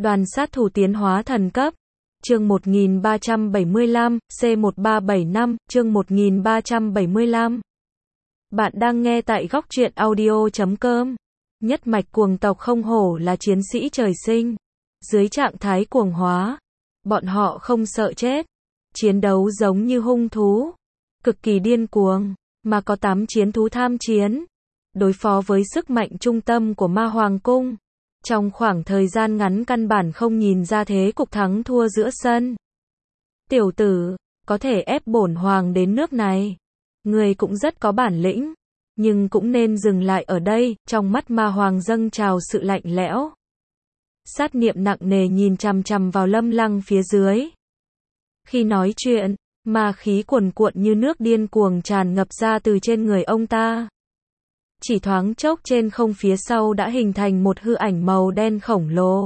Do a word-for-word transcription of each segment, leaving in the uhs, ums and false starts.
Đoàn sát thủ tiến hóa thần cấp. Chương một nghìn ba trăm bảy mươi lăm, C một ba bảy năm, chương một nghìn ba trăm bảy mươi lăm. Bạn đang nghe tại góc truyện audio chấm com. Nhất mạch cuồng tộc không hổ là chiến sĩ trời sinh. Dưới trạng thái cuồng hóa, bọn họ không sợ chết. Chiến đấu giống như hung thú. Cực kỳ điên cuồng, mà có tám chiến thú tham chiến. Đối phó với sức mạnh trung tâm của Ma Hoàng Cung. Trong khoảng thời gian ngắn căn bản không nhìn ra thế cục thắng thua giữa sân. Tiểu tử, có thể ép bổn hoàng đến nước này. Người cũng rất có bản lĩnh. Nhưng cũng nên dừng lại ở đây, trong mắt Ma Hoàng dâng trào sự lạnh lẽo. Sát niệm nặng nề nhìn chằm chằm vào Lâm Lăng phía dưới. Khi nói chuyện, ma khí cuồn cuộn như nước điên cuồng tràn ngập ra từ trên người ông ta. Chỉ thoáng chốc trên không phía sau đã hình thành một hư ảnh màu đen khổng lồ.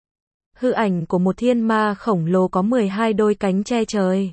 Hư ảnh của một thiên ma khổng lồ có mười hai đôi cánh che trời.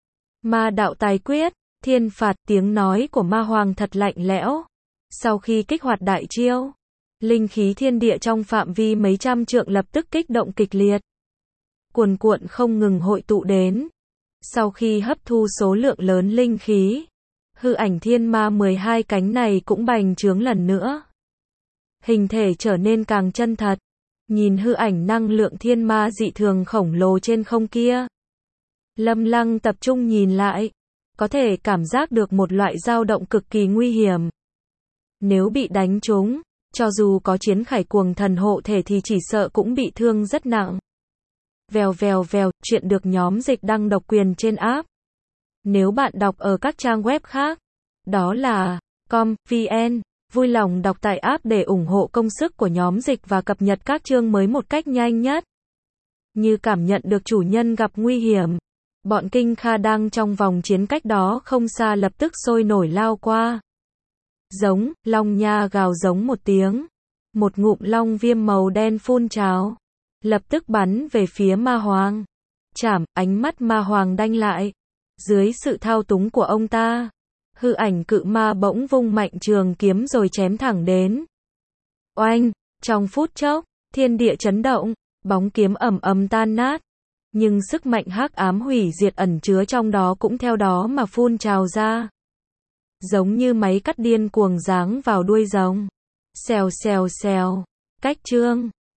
Ma đạo tài quyết, thiên phạt, tiếng nói của Ma Hoàng thật lạnh lẽo. Sau khi kích hoạt đại chiêu, linh khí thiên địa trong phạm vi mấy trăm trượng lập tức kích động kịch liệt. Cuồn cuộn không ngừng hội tụ đến. Sau khi hấp thu số lượng lớn linh khí, hư ảnh thiên ma mười hai cánh này cũng bành trướng lần nữa. Hình thể trở nên càng chân thật. Nhìn hư ảnh năng lượng thiên ma dị thường khổng lồ trên không kia. Lâm Lăng tập trung nhìn lại. Có thể cảm giác được một loại dao động cực kỳ nguy hiểm. Nếu bị đánh trúng, cho dù có chiến khải cuồng thần hộ thể thì chỉ sợ cũng bị thương rất nặng. Vèo vèo vèo, chuyện được nhóm dịch đăng độc quyền trên app. Nếu bạn đọc ở các trang web khác, đó là com, vn, vui lòng đọc tại app để ủng hộ công sức của nhóm dịch và cập nhật các chương mới một cách nhanh nhất. Như cảm nhận được chủ nhân gặp nguy hiểm, bọn Kinh Kha đang trong vòng chiến cách đó không xa lập tức sôi nổi lao qua. Giống, long nha gào giống một tiếng. Một ngụm long viêm màu đen phun trào. Lập tức bắn về phía Ma Hoàng. Chảm, ánh mắt Ma Hoàng đanh lại. Dưới sự thao túng của ông ta, hư ảnh cự ma bỗng vung mạnh trường kiếm rồi chém thẳng đến. Oanh, trong phút chốc, thiên địa chấn động, bóng kiếm ầm ầm tan nát. Nhưng sức mạnh hắc ám hủy diệt ẩn chứa trong đó cũng theo đó mà phun trào ra. Giống như máy cắt điên cuồng giáng vào đuôi rồng. Xèo xèo xèo, cách chương.